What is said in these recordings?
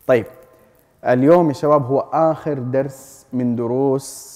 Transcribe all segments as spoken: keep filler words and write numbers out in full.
طيب اليوم يا شباب هو آخر درس من دروس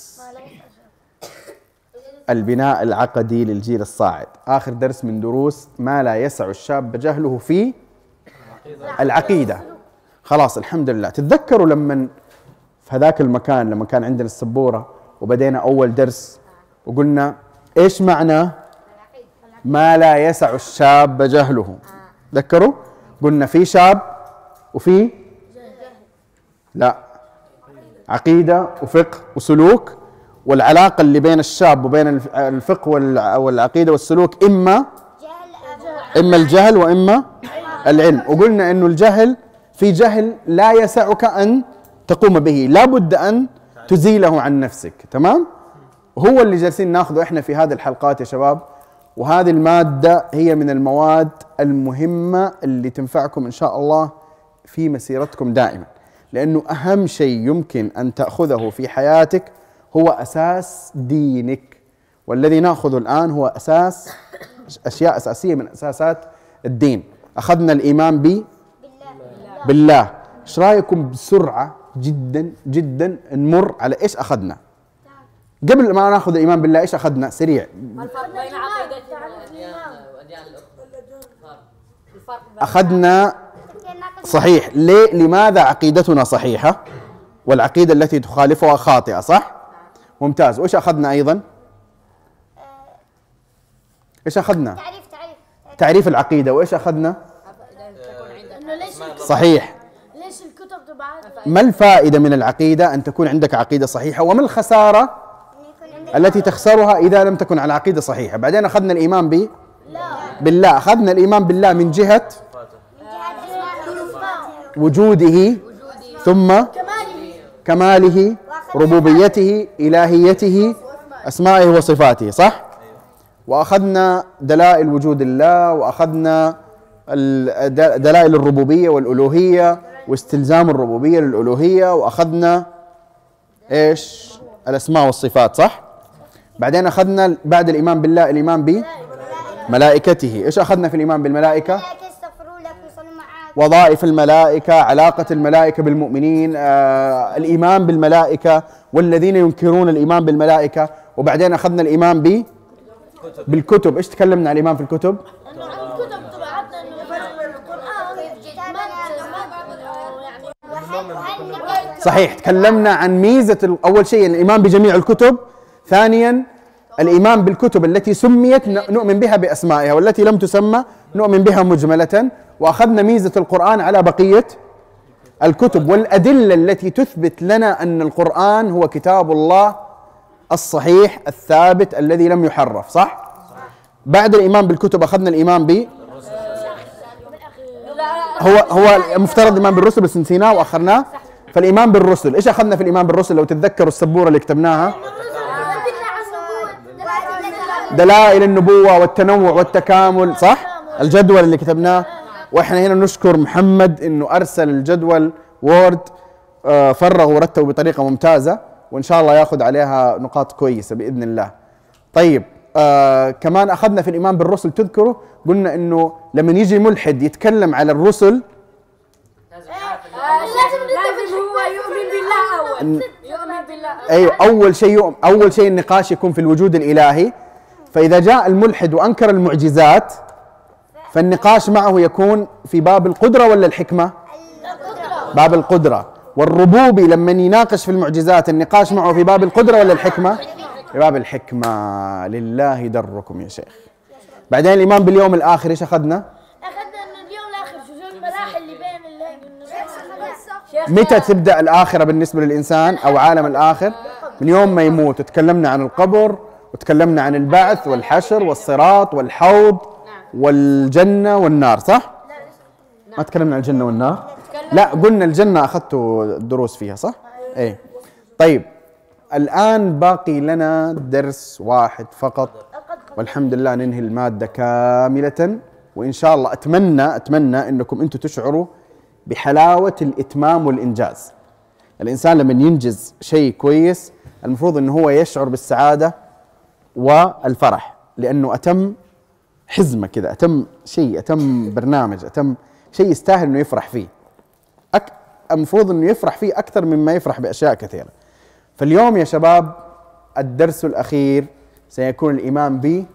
البناء العقدي للجيل الصاعد، آخر درس من دروس ما لا يسع الشاب جهله في العقيدة. خلاص الحمد لله. تتذكروا لما في هذاك المكان لما كان عندنا السبورة وبدينا أول درس وقلنا إيش معنى ما لا يسع الشاب جهله؟ تذكروا؟ قلنا في شاب وفي لا عقيدة وفقه وسلوك، والعلاقة اللي بين الشاب وبين الفقه والعقيدة والسلوك إما إما الجهل وإما العلم. وقلنا إنه الجهل في جهل لا يسعك أن تقوم به، لا بد أن تزيله عن نفسك. تمام؟ هو اللي جالسين ناخذه إحنا في هذه الحلقات يا شباب، وهذه المادة هي من المواد المهمة اللي تنفعكم إن شاء الله في مسيرتكم دائما، لأنه أهم شيء يمكن أن تأخذه في حياتك هو أساس دينك، والذي نأخذه الآن هو أساس أشياء أساسية من أساسات الدين. أخذنا الإيمان ب بالله. إيش رأيكم بسرعة جدا جدا نمر على إيش أخذنا قبل ما نأخذ الإيمان بالله؟ إيش أخذنا سريع؟ الفرق بين عقيدة الأديان الأخرى. أخذنا صحيح. ليه؟ لماذا عقيدتنا صحيحة والعقيدة التي تخالفها خاطئة؟ صح؟ ممتاز. وإيش أخذنا أيضا؟ إيش أخذنا؟ تعريف تعريف تعريف العقيدة. وإيش أخذنا؟ إنه ليش صحيح. ليش الكتب تبعات؟ ما الفائدة من العقيدة؟ أن تكون عندك عقيدة صحيحة. وما الخسارة التي تخسرها إذا لم تكن على عقيدة صحيحة؟ بعدين أخذنا الإيمان ب بالله. أخذنا الإيمان بالله من جهة وجوده ثم كماله ربوبيته إلهيته أسمائه وصفاته. صح؟ وأخذنا دلائل وجود الله، وأخذنا دلائل الربوبية والألوهية واستلزام الربوبية للألوهية، وأخذنا إيش؟ الأسماء والصفات. صح؟ بعدين أخذنا بعد الإيمان بالله الإيمان بملائكته. إيش أخذنا في الإيمان بالملائكة؟ وظائف الملائكة، علاقة الملائكة بالمؤمنين، آه، الإيمان بالملائكة والذين ينكرون الإيمان بالملائكة. وبعدين أخذنا الإيمان ب بالكتب. إيش تكلمنا عن الإيمان في الكتب؟ إنه الكتب تبعتنا إنه القرآن صحيح. تكلمنا عن ميزة أول شيء الإيمان بجميع الكتب، ثانيا الإيمان بالكتب التي سميت نؤمن بها بأسمائها، والتي لم تسمى نؤمن بها مجملة. وأخذنا ميزة القرآن على بقية الكتب والأدلة التي تثبت لنا أن القرآن هو كتاب الله الصحيح الثابت الذي لم يحرف. صح؟ بعد الإيمان بالكتب أخذنا الإيمان ب هو هو مفترض الإيمان بالرسل بس نسيناه وأخرناه. فالإيمان بالرسل. إيش أخذنا في الإيمان بالرسل؟ لو تتذكروا السبورة اللي كتبناها، دلائل النبوة والتنوع والتكامل. صح؟ الجدول اللي كتبناه. وإحنا هنا نشكر محمد إنه أرسل الجدول وورد، فرغ ورتبه بطريقة ممتازة، وإن شاء الله ياخذ عليها نقاط كويسة بإذن الله. طيب آه كمان أخذنا في الإيمان بالرسل، تذكروا قلنا إنه لما يجي ملحد يتكلم على الرسل لازم هو يؤمن بالله أول. يؤمن بالله. أي أول شيء أول شيء النقاش يكون في الوجود الإلهي. فإذا جاء الملحد وأنكر المعجزات فالنقاش معه يكون في باب القدرة ولا الحكمة؟ باب القدرة. والربوبي لما يناقش في المعجزات النقاش معه في باب القدرة ولا الحكمة؟ في باب الحكمة. لله دركم يا شيخ. بعدين الإيمان باليوم الآخر. إيش أخذنا؟ أخذنا إنه اليوم الآخر شو المراحل اللي بين اللي متى تبدأ الآخرة بالنسبة للإنسان أو عالم الآخر؟ من يوم ما يموت. وتكلمنا عن القبر، وتكلمنا عن البعث والحشر والصراط والحوض والجنة والنار. صح؟ ما تكلمنا عن الجنة والنار؟ لا قلنا الجنة أخذتوا دروس فيها. صح؟ إيه. طيب الآن باقي لنا درس واحد فقط والحمد لله ننهي المادة كاملة. وإن شاء الله أتمنى أتمنى أنكم أنتم تشعروا بحلاوة الإتمام والإنجاز. الإنسان لما ينجز شيء كويس المفروض أنه هو يشعر بالسعادة والفرح، لأنه أتم حزمة كذا، أتم شيء، أتم برنامج، أتم شيء يستاهل أنه يفرح فيه. أك... المفروض انه يفرح فيه اكثر مما يفرح باشياء كثيره. فاليوم يا شباب الدرس الاخير سيكون الايمان ب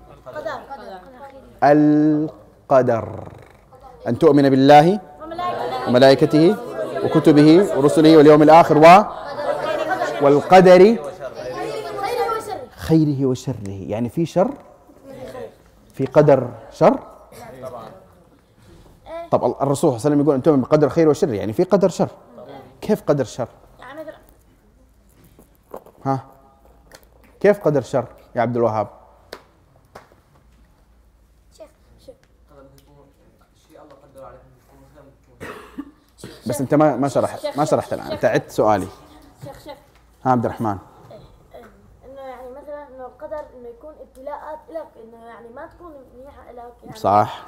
القدر، ان تؤمن بالله وملائكته وكتبه ورسله واليوم الاخر و والقدر خيره وشره. يعني في شر، في قدر شر. طب الرسول صلى الله عليه وسلم يقول ان تؤمن بقدر خير وشر، يعني في قدر شر. كيف قدر شر؟ ها كيف قدر شر يا عبد الوهاب؟ بس انت ما ما شرحت ما شرحت الان، انت عدت سؤالي. شيخ شيخ ها عبد الرحمن. انه يعني مثلا انه القدر انه يكون ابتلاءات لك، انه يعني ما تكون منيحه لك يعني. صح.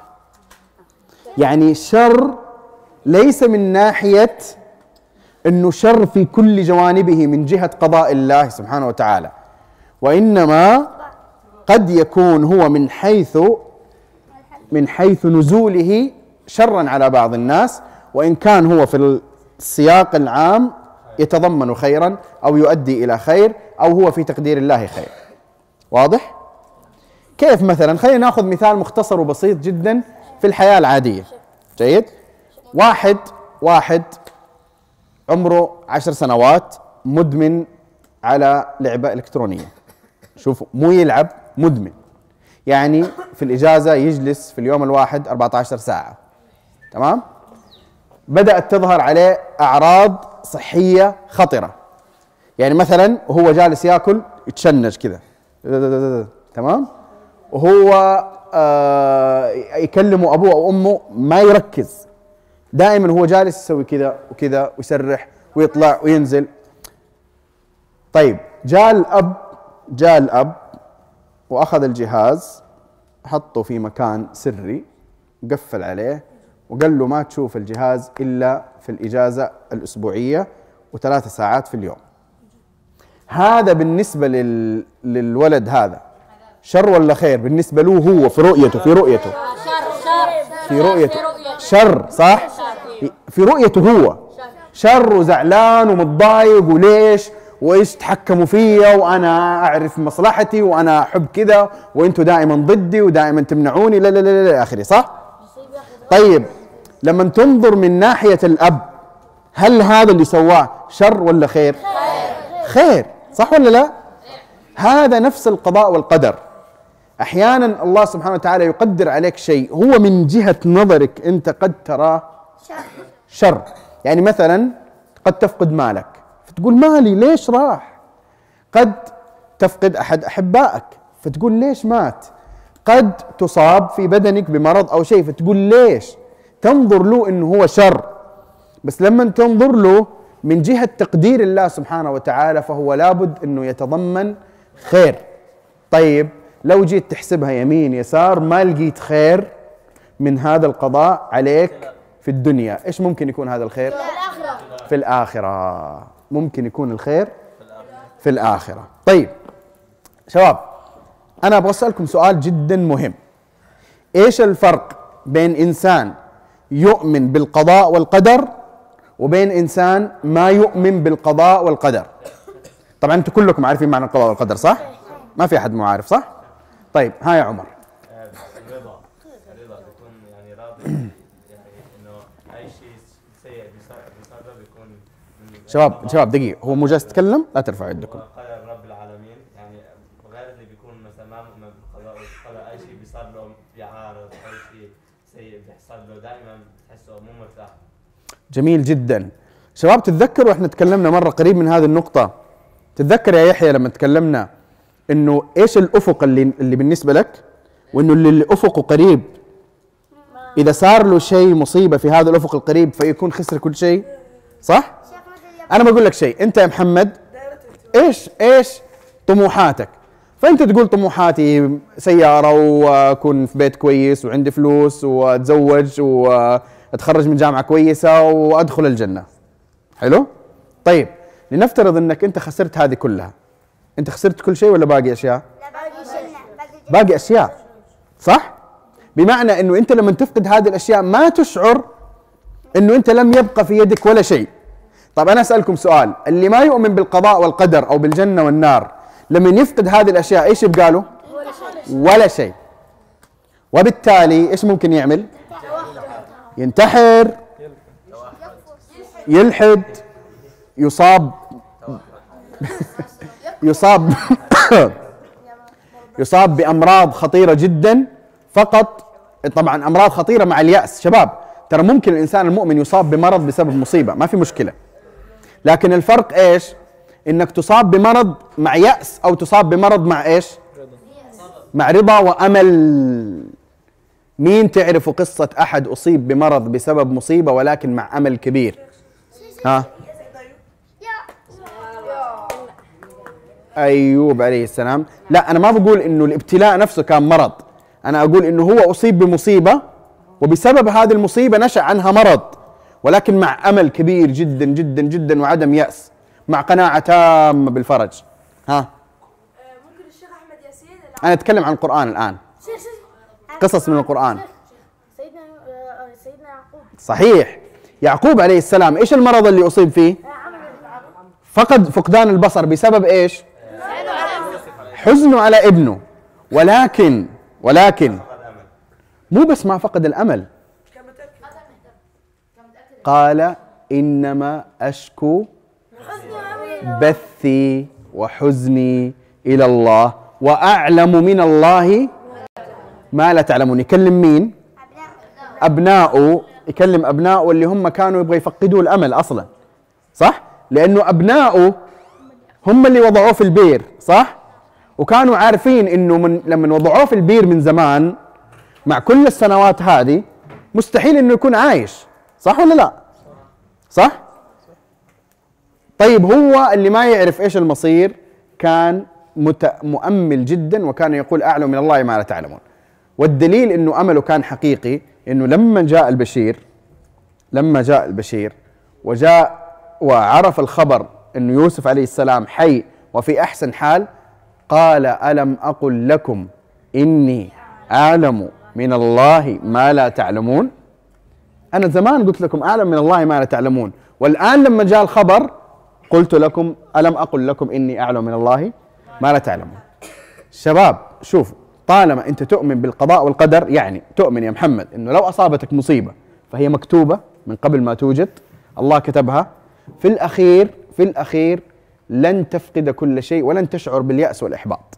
يعني شر ليس من ناحية انه شر في كل جوانبه من جهة قضاء الله سبحانه وتعالى، وإنما قد يكون هو من حيث من حيث نزوله شرا على بعض الناس، وإن كان هو في السياق العام يتضمن خيرا أو يؤدي إلى خير، أو هو في تقدير الله خير. واضح؟ كيف مثلا؟ خلينا ناخذ مثال مختصر وبسيط جدا في الحياة العادية. جيد؟ واحد واحد عمره عشر سنوات مدمن على لعبة إلكترونية. شوفوا، مو يلعب، مدمن. يعني في الإجازة يجلس في اليوم الواحد أربعة عشر ساعة. تمام؟ بدأت تظهر عليه أعراض صحية خطرة. يعني مثلا وهو جالس ياكل يتشنج كذا، تمام؟ وهو آه يكلموا أبوه أو أمه ما يركز، دائما هو جالس يسوي كذا وكذا ويسرح ويطلع وينزل. طيب جاء الأب جاء الأب وأخذ الجهاز حطه في مكان سري وقفل عليه وقال له ما تشوف الجهاز إلا في الإجازة الأسبوعية وثلاث ساعات في اليوم. هذا بالنسبة لل... للولد هذا شر ولا خير بالنسبة له هو في رؤيته في رؤيته في رؤيته شر، صح؟ في رؤيته هو شر وزعلان ومتضايق، وليش وايش تحكموا فيا وانا اعرف مصلحتي وانا احب كذا وانتم دائما ضدي ودائما تمنعوني، لا لا لا لا اخره، صح؟ طيب لما تنظر من ناحية الأب، هل هذا اللي سواه شر ولا خير؟ خير، صح ولا لا؟ هذا نفس القضاء والقدر. أحيانا الله سبحانه وتعالى يقدر عليك شيء هو من جهة نظرك أنت قد تراه شر. يعني مثلا قد تفقد مالك فتقول مالي ليش راح، قد تفقد أحد أحبائك فتقول ليش مات، قد تصاب في بدنك بمرض أو شيء فتقول ليش، تنظر له إنه هو شر. بس لما تنظر له من جهة تقدير الله سبحانه وتعالى فهو لابد إنه يتضمن خير. طيب لو جيت تحسبها يمين يسار ما لقيت خير من هذا القضاء عليك في الدنيا، إيش ممكن يكون هذا الخير؟ في الآخرة. في الآخرة ممكن يكون الخير في الآخرة. طيب شباب، أنا أبغى أسألكم سؤال جدا مهم. إيش الفرق بين إنسان يؤمن بالقضاء والقدر وبين إنسان ما يؤمن بالقضاء والقدر؟ طبعا أنتم كلكم عارفين معنى القضاء والقدر، صح؟ ما في أحد مو عارف، صح؟ طيب ها يا عمر. الرضا الرضا بيكون يعني راضي، يعني إنه أي شيء سيء بيصير بيكون. شباب شباب دقيقة، هو مو جالس يتكلم؟ لا ترفعوا يدكم. قدر رب العالمين، يعني غير اللي بيكون مثلا ما مؤمن بالقضاء والقدر، أي شيء بيصير له بيعارض، أي شيء سيء بيحصل له دائما بتحسه مو مرتاح. جميل جدا. شباب تتذكروا احنا تكلمنا مرة قريب من هذه النقطة، تتذكر يا يحيى لما تكلمنا انه ايش الافق اللي اللي بالنسبة لك، وانه اللي افقه قريب اذا صار له شيء مصيبة في هذا الافق القريب فيكون خسر كل شيء، صح؟ انا بقول لك شيء، انت يا محمد ايش ايش طموحاتك؟ فانت تقول طموحاتي سيارة واكون في بيت كويس وعندي فلوس واتزوج واتخرج من جامعة كويسة وادخل الجنة. حلو؟ طيب لنفترض انك انت خسرت هذه كلها، انت خسرت كل شيء ولا باقي اشياء؟ باقي اشياء، صح؟ بمعنى انه انت لما تفقد هذه الاشياء ما تشعر انه انت لم يبقى في يدك ولا شيء، طب أنا أسألكم سؤال، اللي ما يؤمن بالقضاء والقدر أو بالجنة والنار لما يفقد هذه الأشياء إيش يبقى له؟ ولا شيء. وبالتالي إيش ممكن يعمل؟ ينتحر، يلحد، يصاب يصاب يصاب بأمراض خطيرة جدا فقط. طبعا أمراض خطيرة مع اليأس. شباب ترى ممكن الإنسان المؤمن يصاب بمرض بسبب مصيبة، ما في مشكلة، لكن الفرق إيش؟ إنك تصاب بمرض مع يأس أو تصاب بمرض مع إيش؟ مع رضا وأمل. مين تعرفوا قصة أحد أصيب بمرض بسبب مصيبة ولكن مع أمل كبير؟ ها؟ أيوب عليه السلام. لا، أنا ما بقول إنه الابتلاء نفسه كان مرض، أنا أقول إنه هو أصيب بمصيبة وبسبب هذه المصيبة نشأ عنها مرض، ولكن مع أمل كبير جدا جدا جدا وعدم يأس، مع قناعة تامة بالفرج. ها؟ ممكن الشيخ أحمد ياسين. أنا أتكلم عن القرآن الآن، قصص من القرآن. سيدنا سيدنا يعقوب. صحيح، يعقوب عليه السلام إيش المرض اللي أصيب فيه؟ فقد فقدان البصر بسبب إيش؟ حزنه على ابنه. ولكن ولكن مو بس ما فقد الأمل، قال إنما أشكو بثي وحزني إلى الله وأعلم من الله ما لا تعلمون. يكلم مين؟ أبناؤه. يكلم أبناؤه اللي هم كانوا يبغوا يفقدوا الأمل أصلا، صح؟ لأنه أبناؤه هم اللي وضعوه في البير، صح؟ وكانوا عارفين إنه من لما وضعوه في البير من زمان مع كل السنوات هذه مستحيل إنه يكون عايش، صح ولا لا؟ صح؟ طيب هو اللي ما يعرف إيش المصير كان مؤمل جدا وكان يقول أعلم من الله ما لا تعلمون. والدليل إنه أمله كان حقيقي إنه لما جاء البشير لما جاء البشير وجاء وعرف الخبر إنه يوسف عليه السلام حي وفي أحسن حال، قال ألم أقل لكم إني أعلم من الله ما لا تعلمون. أنا زمان قلت لكم أعلم من الله ما لا تعلمون، والآن لما جاء الخبر قلت لكم ألم أقل لكم إني أعلم من الله ما لا تعلمون. شباب شوفوا، طالما أنت تؤمن بالقضاء والقدر يعني تؤمن يا محمد إنه لو أصابتك مصيبة فهي مكتوبة من قبل ما توجد، الله كتبها. في الأخير في الأخير لن تفقد كل شيء ولن تشعر باليأس والإحباط.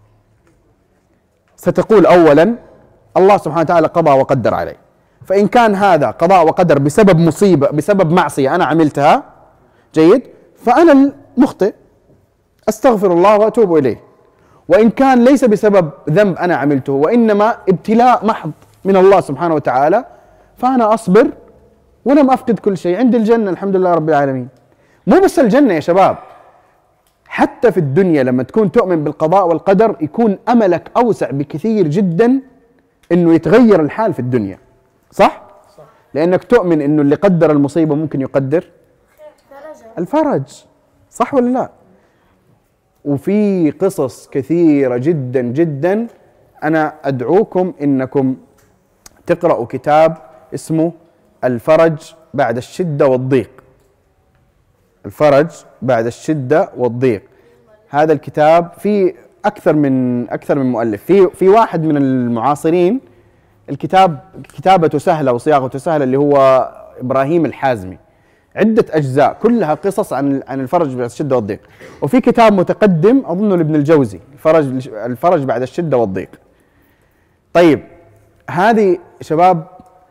ستقول أولا الله سبحانه وتعالى قضى وقدر علي، فإن كان هذا قضاء وقدر بسبب مصيبة بسبب معصية أنا عملتها، جيد، فأنا المخطئ أستغفر الله وأتوب إليه. وإن كان ليس بسبب ذنب أنا عملته وإنما ابتلاء محض من الله سبحانه وتعالى، فأنا أصبر ولم أفقد كل شيء، عند الجنة الحمد لله رب العالمين. مو بس الجنة يا شباب، حتى في الدنيا لما تكون تؤمن بالقضاء والقدر يكون أملك أوسع بكثير جدا إنه يتغير الحال في الدنيا، صح؟ صح. لأنك تؤمن إنه اللي قدر المصيبة ممكن يقدر الفرج، صح ولا لا؟ وفي قصص كثيرة جدا جدا. أنا أدعوكم إنكم تقرأوا كتاب اسمه الفرج بعد الشدة والضيق. الفرج بعد الشدة والضيق، هذا الكتاب في أكثر من أكثر من مؤلف، في في واحد من المعاصرين الكتاب كتابته سهلة وصياغته سهلة اللي هو إبراهيم الحازمي، عدة أجزاء كلها قصص عن عن الفرج بعد الشدة والضيق. وفي كتاب متقدم أظنه لابن الجوزي، الفرج الفرج بعد الشدة والضيق. طيب هذه شباب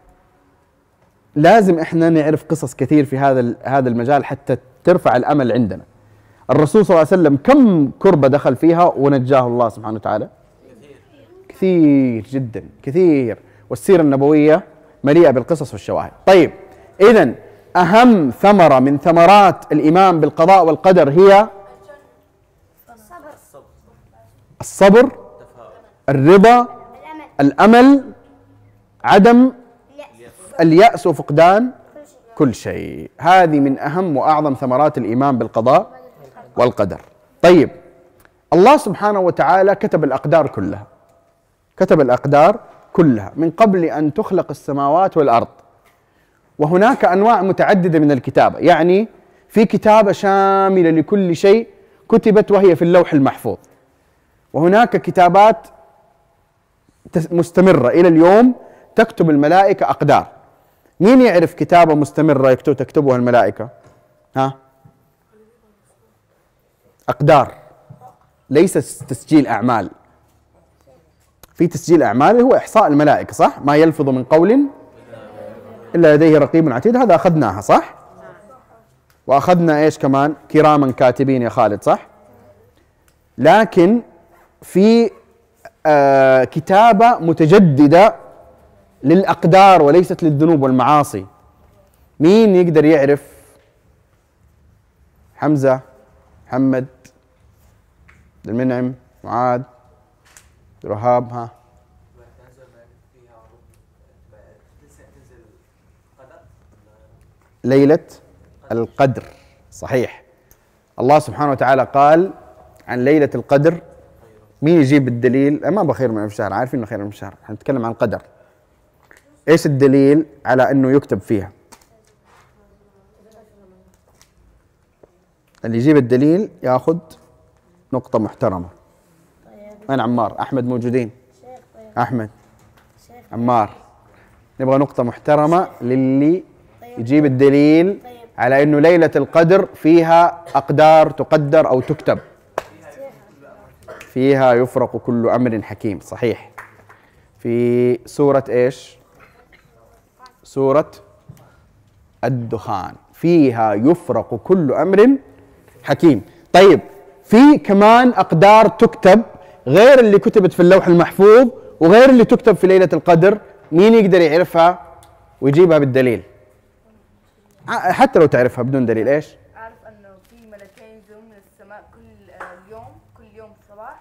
لازم احنا نعرف قصص كثير في هذا هذا المجال حتى ترفع الأمل عندنا. الرسول صلى الله عليه وسلم كم كربة دخل فيها ونجاه الله سبحانه وتعالى؟ كثير جدا كثير. والسيرة النبوية مليئة بالقصص والشواهد. طيب إذن أهم ثمرة من ثمرات الإيمان بالقضاء والقدر هي الصبر، الرضا، الأمل، عدم اليأس وفقدان كل شيء. هذه من أهم وأعظم ثمرات الإيمان بالقضاء والقدر. طيب الله سبحانه وتعالى كتب الأقدار كلها، كتب الأقدار كلها من قبل أن تخلق السماوات والأرض. وهناك أنواع متعددة من الكتابة، يعني في كتابة شاملة لكل شيء كتبت وهي في اللوح المحفوظ، وهناك كتابات مستمرة إلى اليوم تكتب الملائكة أقدار. مين يعرف كتابة مستمرة يكتب تكتبها الملائكة؟ ها؟ أقدار، ليس تسجيل أعمال. في تسجيل أعمال هو إحصاء الملائكة، صح؟ ما يلفظ من قول إلا لديه رقيب عتيد، هذا أخذناها صح؟ وأخذنا إيش كمان؟ كراما كاتبين يا خالد، صح؟ لكن في آه كتابة متجددة للأقدار وليست للذنوب والمعاصي. مين يقدر يعرف؟ حمزة، محمد، المنعم، معاذ، رهاب، ها؟ ليلة القدر، صحيح. الله سبحانه وتعالى قال عن ليلة القدر. مين يجيب الدليل؟ ما بخير من ألف شهر، عارفين إنه خير من ألف شهر، حنتكلم عن القدر. إيش الدليل على إنه يكتب فيها؟ اللي يجيب الدليل ياخذ نقطة محترمة. وين عمار؟ أحمد موجودين؟ أحمد، عمار، نبغى نقطة محترمة للي يجيب الدليل على إنه ليلة القدر فيها أقدار تقدر أو تكتب. فيها يفرق كل أمر حكيم، صحيح. في سورة إيش؟ سورة الدخان، فيها يفرق كل أمر حكيم. طيب في كمان أقدار تكتب غير اللي كتبت في اللوح المحفوظ وغير اللي تكتب في ليلة القدر. مين يقدر يعرفها ويجيبها بالدليل؟ حتى لو تعرفها بدون دليل. إيش؟ أعرف أنه في ملكين ينزلون من السماء كل يوم كل يوم صباح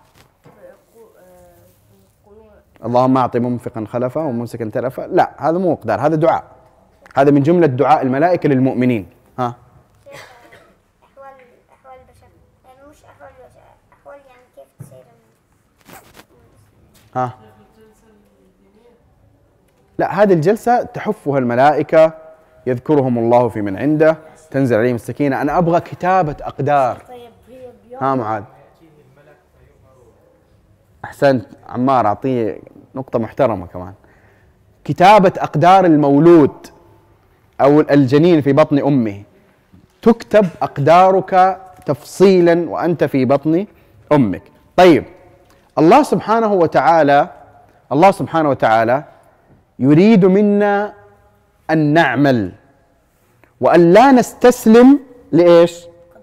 يقولون اللهم أعطي منفقا خلفا وممسكا تلفا. لا، هذا مو أقدار، هذا دعاء. هذا من جملة دعاء الملائكة للمؤمنين. ها؟ أحوال أحوال البشر، يعني مش أحوال البشر، أحوال يعني كيف تصير. ها؟ لا، هذه الجلسة تحفها الملائكة، يذكرهم الله في من عنده، تنزل عليهم السكينة. أنا أبغى كتابة أقدار. ها معاذ؟ أحسنت عمار، أعطيه نقطة محترمة كمان. كتابة أقدار المولود أو الجنين في بطن أمه، تكتب أقدارك تفصيلا وأنت في بطن أمك. طيب الله سبحانه وتعالى الله سبحانه وتعالى يريد منا أن نعمل وأن لا نستسلم لإيش؟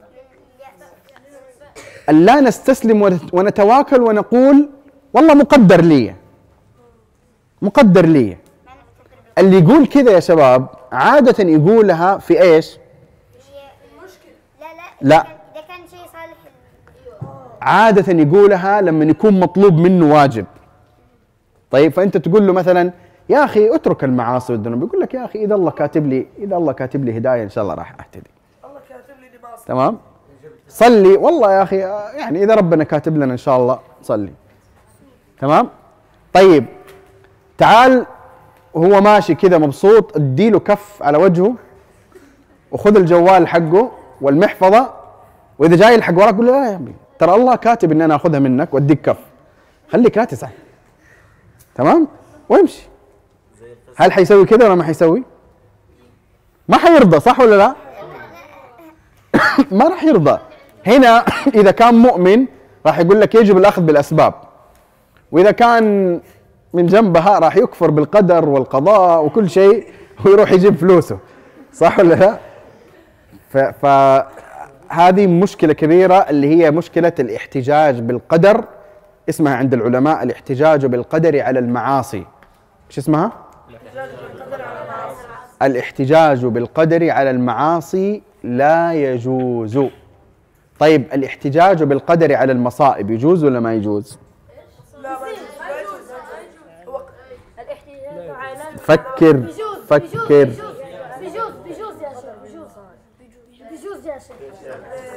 أن لا نستسلم ونتواكل ونقول والله مقدر لي مقدر لي. اللي يقول كذا يا شباب عادة يقولها في إيش؟ لا لا لا، إذا كان شيء صالح. عادة يقولها لما يكون مطلوب منه واجب. طيب فأنت تقول له مثلا يا أخي اترك المعاصي والذنوب، يقول لك يا أخي إذا الله كاتب لي إذا الله كاتب لي هداية إن شاء الله راح أهتدي. الله كاتب لي لباس. تمام؟ صلي، والله يا أخي يعني إذا ربنا كاتب لنا إن شاء الله صلي. تمام؟ طيب تعال وهو ماشي كذا مبسوط، اديله كف على وجهه وخذ الجوال حقه والمحفظة، وإذا جاي الحق وراك قول له لا يا أمي ترى الله كاتب إن أنا أخذها منك وأديك كف، خليك لا تزعل. تمام؟ وامشي. هل حيسوي كذا ولا ما حيسوي؟ ما حيرضى، صح ولا لا؟ ما راح يرضى. هنا إذا كان مؤمن راح يقول لك يجب الأخذ بالأسباب، وإذا كان من جنبها راح يكفر بالقدر والقضاء وكل شيء ويروح يجيب فلوسه، صح ولا لا؟ فهذه مشكلة كبيرة اللي هي مشكلة الاحتجاج بالقدر. اسمها عند العلماء الاحتجاج بالقدر على المعاصي. ايش اسمها؟ الاحتجاج بالقدر على المعاصي لا يجوز. طيب الاحتجاج بالقدر على المصائب يجوز ولا ما يجوز؟ لا ما يجوز. الاحتجاج على فكر فكر بيجوز بيجوز يا شيخ بيجوز بيجوز يا شيخ.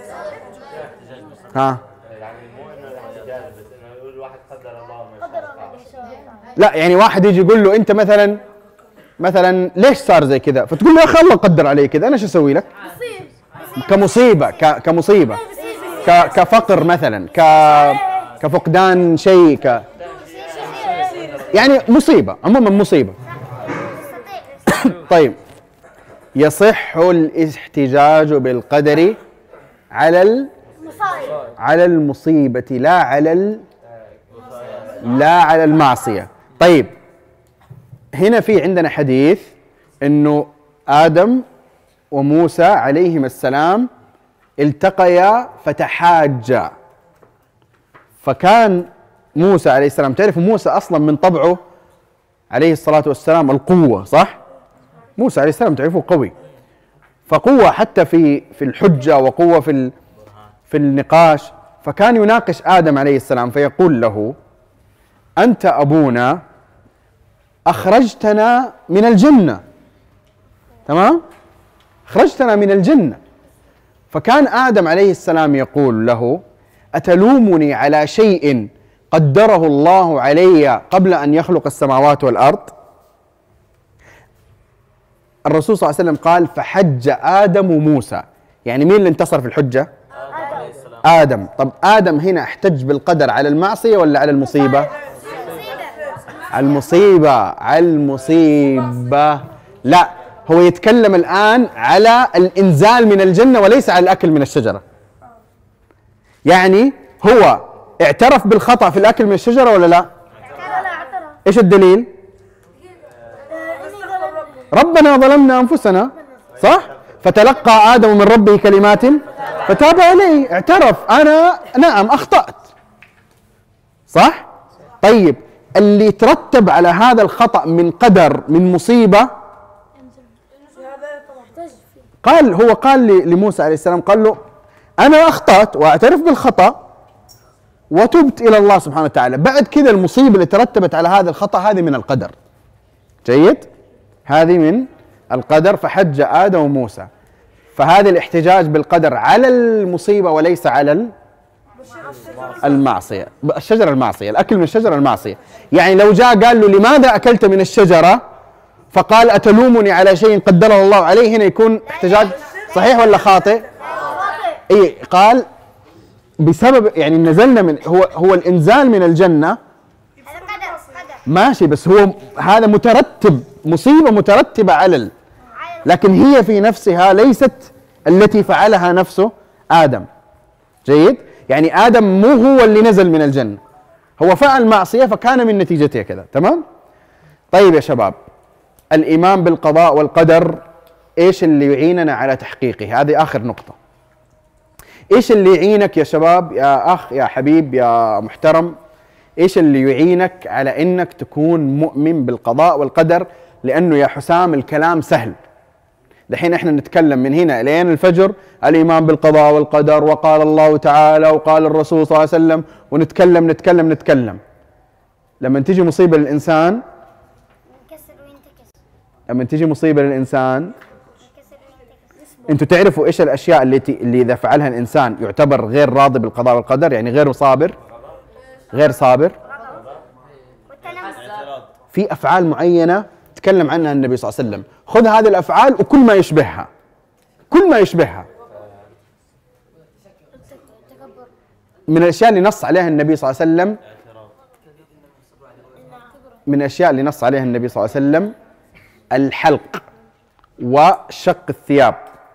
ها؟ يعني مو انه الاحتجاج بس انه يقول واحد قدر الله ما قدر شاء الله ما شاء الله. لا، يعني واحد يجي يقول له انت مثلا مثلا ليش صار زي كذا، فتقول له يا اخي الله قدر علي كذا، انا شو اسوي لك؟ بصير كمصيبة كمصيبة كفقر مثلا، كفقدان شيء، ك يعني مصيبة، عموما مصيبة. طيب، يصح الاحتجاج بالقدر على ال... على المصيبة لا على ال... لا على المعصية. طيب، هنا في عندنا حديث انه آدم وموسى عليهما السلام التقيا فتحاجا، فكان موسى عليه السلام، تعرفوا موسى اصلا من طبعه عليه الصلاة والسلام القوة، صح؟ موسى عليه السلام تعرفوا قوي، فقوة حتى في في الحجة وقوة في في النقاش. فكان يناقش آدم عليه السلام فيقول له: أنت أبونا أخرجتنا من الجنة، تمام؟ أخرجتنا من الجنة. فكان آدم عليه السلام يقول له: أتلومني على شيء قدره الله علي قبل أن يخلق السماوات والأرض؟ الرسول صلى الله عليه وسلم قال: فحج آدم وموسى. يعني مين اللي انتصر في الحجة؟ آدم. آدم. طب آدم هنا احتج بالقدر على المعصية ولا على المصيبة؟ على المصيبة. على المصيبة. لا، هو يتكلم الآن على الإنزال من الجنة وليس على الأكل من الشجرة. يعني هو اعترف بالخطأ في الأكل من الشجرة ولا لا؟ إيش الدليل؟ ربنا ظلمنا أنفسنا، صح؟ فتلقى آدم من ربه كلمات فتاب عليه، اعترف أنا نعم أخطأت، صح؟ طيب، اللي يترتب على هذا الخطأ من قدر، من مصيبة، قال هو قال لموسى عليه السلام، قال له: أنا أخطأت وأعترف بالخطأ وتبت إلى الله سبحانه وتعالى. بعد كذا المصيبة اللي ترتبت على هذا الخطأ هذه من القدر. جيد؟ هذه من القدر. فحج آدم وموسى. فهذا الاحتجاج بالقدر على المصيبة وليس على المعصية. الشجرة المعصية، الأكل من الشجرة المعصية. يعني لو جاء قال له: لماذا أكلت من الشجرة؟ فقال: أتلومني على شيء قدره الله عليه، هنا يكون احتجاج صحيح ولا خاطئ؟ إيه، قال بسبب يعني نزلنا من هو هو الإنزال من الجنة ماشي، بس هو هذا مترتب، مصيبة مترتبة على ال... لكن هي في نفسها ليست التي فعلها نفسه آدم. جيد؟ يعني آدم مو هو اللي نزل من الجنة، هو فعل معصية فكان من نتيجتها كذا. تمام؟ طيب يا شباب، الإيمان بالقضاء والقدر إيش اللي يعيننا على تحقيقه؟ هذه آخر نقطة. إيش اللي يعينك يا شباب، يا أخ، يا حبيب، يا محترم، إيش اللي يعينك على إنك تكون مؤمن بالقضاء والقدر؟ لأنه يا حسام الكلام سهل. دحين إحنا نتكلم من هنا لين الفجر الإيمان بالقضاء والقدر، وقال الله تعالى وقال الرسول صلى الله عليه وسلم، ونتكلم نتكلم نتكلم. لما تيجي مصيبة للإنسان لما تيجي مصيبة للإنسان أنتوا تعرفوا إيش الأشياء التي اللي إذا فعلها الإنسان يعتبر غير راضي بالقضاء والقدر، يعني غير صابر، غير صابر. في أفعال معينة تكلم عنها النبي صلى الله عليه وسلم، خذ هذه الأفعال وكل ما يشبهها، كل ما يشبهها من الأشياء اللي نص عليها النبي صلى الله عليه وسلم. من الأشياء اللي نص عليها النبي صلى الله عليه وسلم الحلق وشق الثياب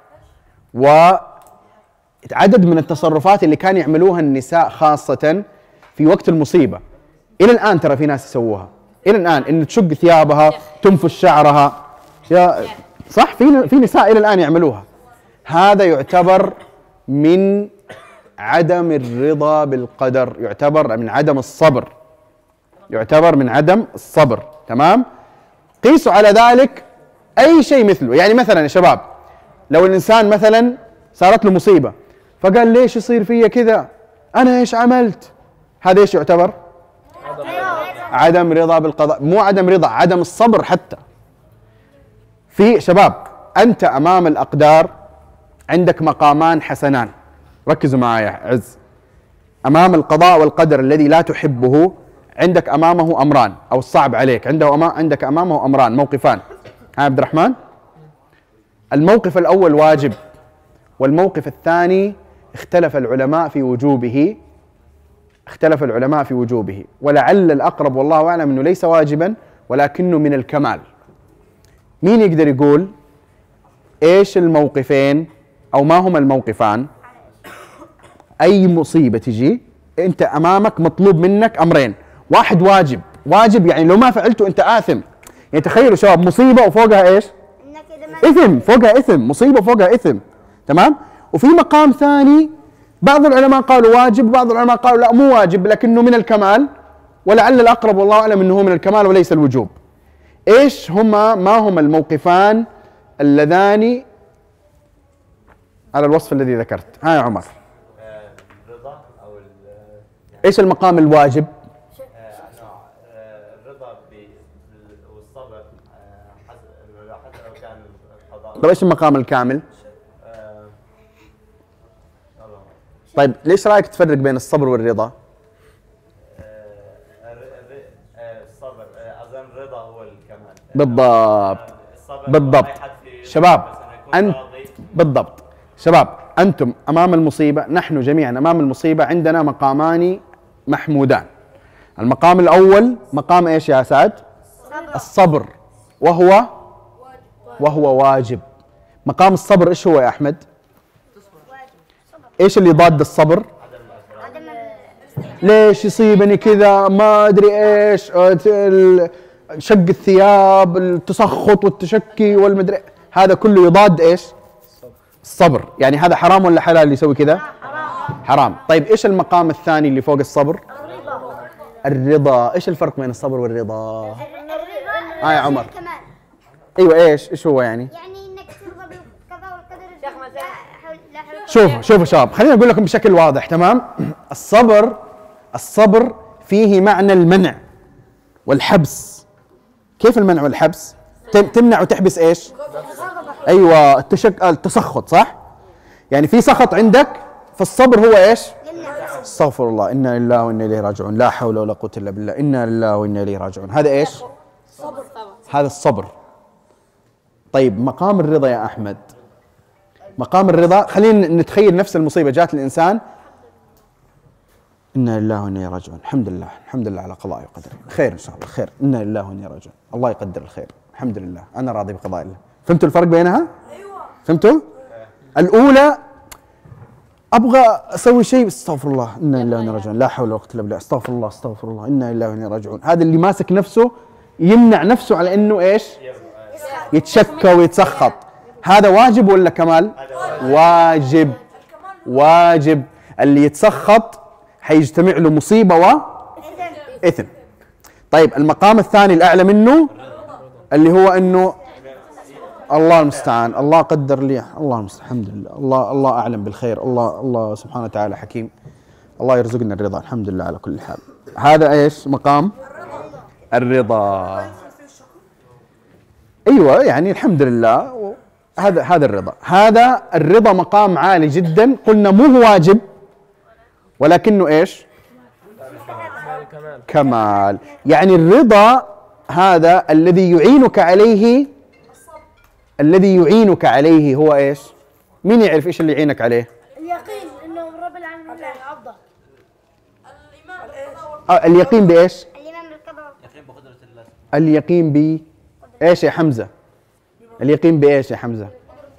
وعدد من التصرفات اللي كان يعملوها النساء خاصة في وقت المصيبة. إلى الآن ترى في ناس يسووها إلى الآن، إن تشق ثيابها، تنفش شعرها، يا صح، في في نساء إلى الآن يعملوها. هذا يعتبر من عدم الرضا بالقدر، يعتبر من عدم الصبر، يعتبر من عدم الصبر. تمام؟ قيسوا على ذلك أي شيء مثله. يعني مثلا يا شباب، لو الإنسان مثلا صارت له مصيبة فقال: ليش يصير فيا كذا؟ أنا إيش عملت؟ هذا إيش يعتبر؟ عدم رضا بالقضاء، مو عدم رضا، عدم الصبر. حتى في شباب، أنت أمام الأقدار عندك مقامان حسنان، ركزوا معي يا عز. أمام القضاء والقدر الذي لا تحبه عندك أمامه أمران، أو الصعب عليك عنده أمام عندك أمامه أمران، موقفان. ها عبد الرحمن، الموقف الأول واجب والموقف الثاني اختلف العلماء في وجوبه اختلف العلماء في وجوبه ولعل الأقرب والله أعلم أنه ليس واجبا ولكنه من الكمال. مين يقدر يقول إيش الموقفين أو ما هما الموقفان؟ أي مصيبة تجي أنت أمامك مطلوب منك أمرين، واحد واجب، واجب يعني لو ما فعلته أنت آثم. يعني تخيلوا شباب مصيبة وفوقها إيش؟ إثم، فوقها إثم، مصيبة فوقها إثم، تمام؟ وفي مقام ثاني بعض العلماء قالوا واجب وبعض العلماء قالوا لا مو واجب لكنه من الكمال، ولعل الأقرب والله أعلم أنه من الكمال وليس الوجوب. إيش هما ما هما الموقفان اللذان على الوصف الذي ذكرت؟ ها يا عمر. الرضا او ايش المقام الواجب؟ الرضا والصبر حتى لو كان القضاء. طيب ايش المقام الكامل؟ طيب ليش رايك تفرق بين الصبر والرضا؟ الصبر اظن الرضا هو الكمال. بالضبط بالضبط شباب انت بالضبط شباب انتم امام المصيبه، نحن جميعا امام المصيبه عندنا مقامان محمودان. المقام الاول مقام ايش يا سعد؟ الصبر، وهو وهو واجب. مقام الصبر ايش هو يا احمد؟ ايش اللي ضاد الصبر؟ ليش يصيبني كذا ما ادري ايش، شق الثياب، التسخط والتشكي والمدري، هذا كله يضاد ايش؟ الصبر. يعني هذا حرام ولا حلال اللي يسوي كذا؟ حرام. حرام. طيب ايش المقام الثاني اللي فوق الصبر؟ الرضا. ايش الفرق بين الصبر والرضا؟ اه يا عمر. ايوه ايش؟ ايش هو يعني؟ يعني انك ترضى بالقضاء والقدر. شوفوا شوفوا شباب خليني اقول لكم بشكل واضح، تمام؟ الصبر الصبر فيه معنى المنع والحبس. كيف المنع والحبس؟ تمنع وتحبس ايش؟ ايوه التشك... التسخط، صح؟ يعني في سخط عندك، فالصبر هو ايش؟ استغفر الله، انا لله وانا اليه راجعون، لا حول ولا قوه الا بالله، انا لله وانا اليه راجعون. هذا ايش؟ صبر. هذا الصبر. طيب مقام الرضا يا احمد، مقام الرضا خلينا نتخيل نفس المصيبه جات الانسان، انا لله وانا اليه راجعون، الحمد لله الحمد لله على قضائه وقدره، خير ان شاء الله خير، انا لله وانا اليه راجعون، الله يقدر الخير، الحمد لله انا راضي بقضاء الله. فهمتوا الفرق بينها؟ ايوه فهمتوا؟ الاولى ابغى اسوي شيء، استغفر الله انا لله وانا راجعون، لا حول ولا قوه الا بالله، استغفر الله استغفر الله انا لله وانا راجعون. هذا اللي ماسك نفسه يمنع نفسه على انه ايش؟ يتشكى ويتسخط. هذا واجب ولا كمال؟ واجب. واجب. اللي يتسخط حيجتمع له مصيبه واثم. طيب المقام الثاني الاعلى منه اللي هو انه الله المستعان، الله قدر لي، الله المستعان، الحمد لله، الله الله اعلم بالخير، الله الله سبحانه وتعالى حكيم، الله يرزقنا الرضا، الحمد لله على كل حال. هذا ايش؟ مقام الرضا. ايوه يعني الحمد لله، هذا هذا الرضا. هذا الرضا مقام عالي جدا، قلنا مو هو واجب ولكنه ايش؟ كمال. يعني الرضا هذا الذي يعينك عليه، الذي يعينك عليه هو ايش؟ مين يعرف ايش اللي يعينك عليه؟ اليقين انه رب العالمين افضل. آه اليقين بايش؟ الايمان بالقضاء. اليقين بقدرة الله. اليقين ب ايش يا حمزة؟ اليقين بايش يا حمزة؟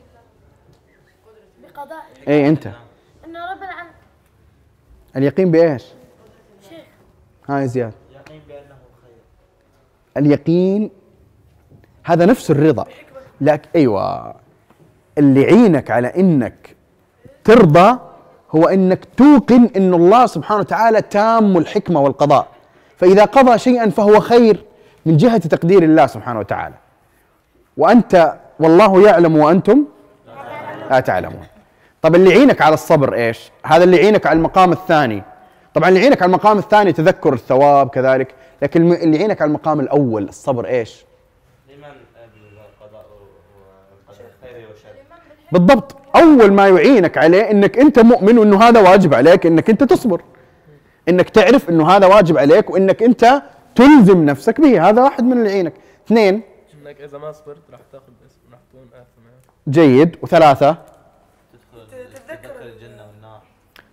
بقضاء. اي انت. انه رب العالمين. اليقين بايش؟ شيخ. هاي زياد. اليقين بأنه خير. اليقين هذا نفس الرضا، لكن ايوه اللي يعينك على انك ترضى هو انك توقن ان الله سبحانه وتعالى تام الحكمه والقضاء، فاذا قضى شيئا فهو خير من جهه تقدير الله سبحانه وتعالى، وانت والله يعلم وانتم لا تعلمون. طب اللي يعينك على الصبر ايش؟ هذا اللي يعينك على المقام الثاني. طبعا اللي يعينك على المقام الثاني تذكر الثواب كذلك، لكن اللي يعينك على المقام الاول الصبر ايش؟ الايمان بالقضاء والقدر خيره وشره. بالضبط. اول ما يعينك عليه انك انت مؤمن وانه هذا واجب عليك، انك انت تصبر، انك تعرف انه هذا واجب عليك وانك انت تلزم نفسك به، هذا واحد من اللي يعينك. اثنين انك اذا ما صبرت راح تاخذ اسم، راح تكون آثم. جيد. وثلاثة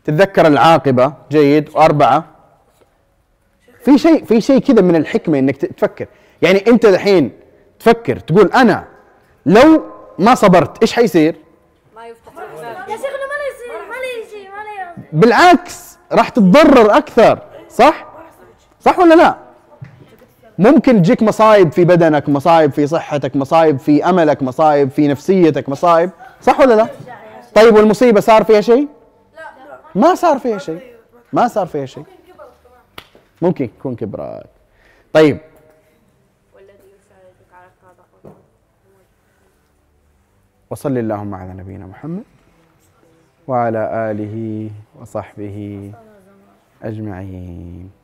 تتذكر العاقبة جيد. وأربعة في شيء في شيء كذا من الحكمة إنك تفكر. يعني أنت الحين تفكر تقول أنا لو ما صبرت إيش حيصير؟ ما يفتح يا شيخنا ما لا يصير ما لا يجي ما لا يجي. بالعكس راح تتضرر أكثر. صح؟ صح ولا لا؟ ممكن تجيك مصايب في بدنك، مصايب في صحتك، مصايب في أملك، مصايب في نفسيتك، مصايب. صح ولا لا؟ طيب والمصيبة صار فيها شيء؟ لا ما صار فيها شيء. ما صار فيها شيء. ممكن يكون كبرات. طيب والذي يساعدك على الصدقة. وصل اللهم على نبينا محمد وعلى آله وصحبه أجمعين.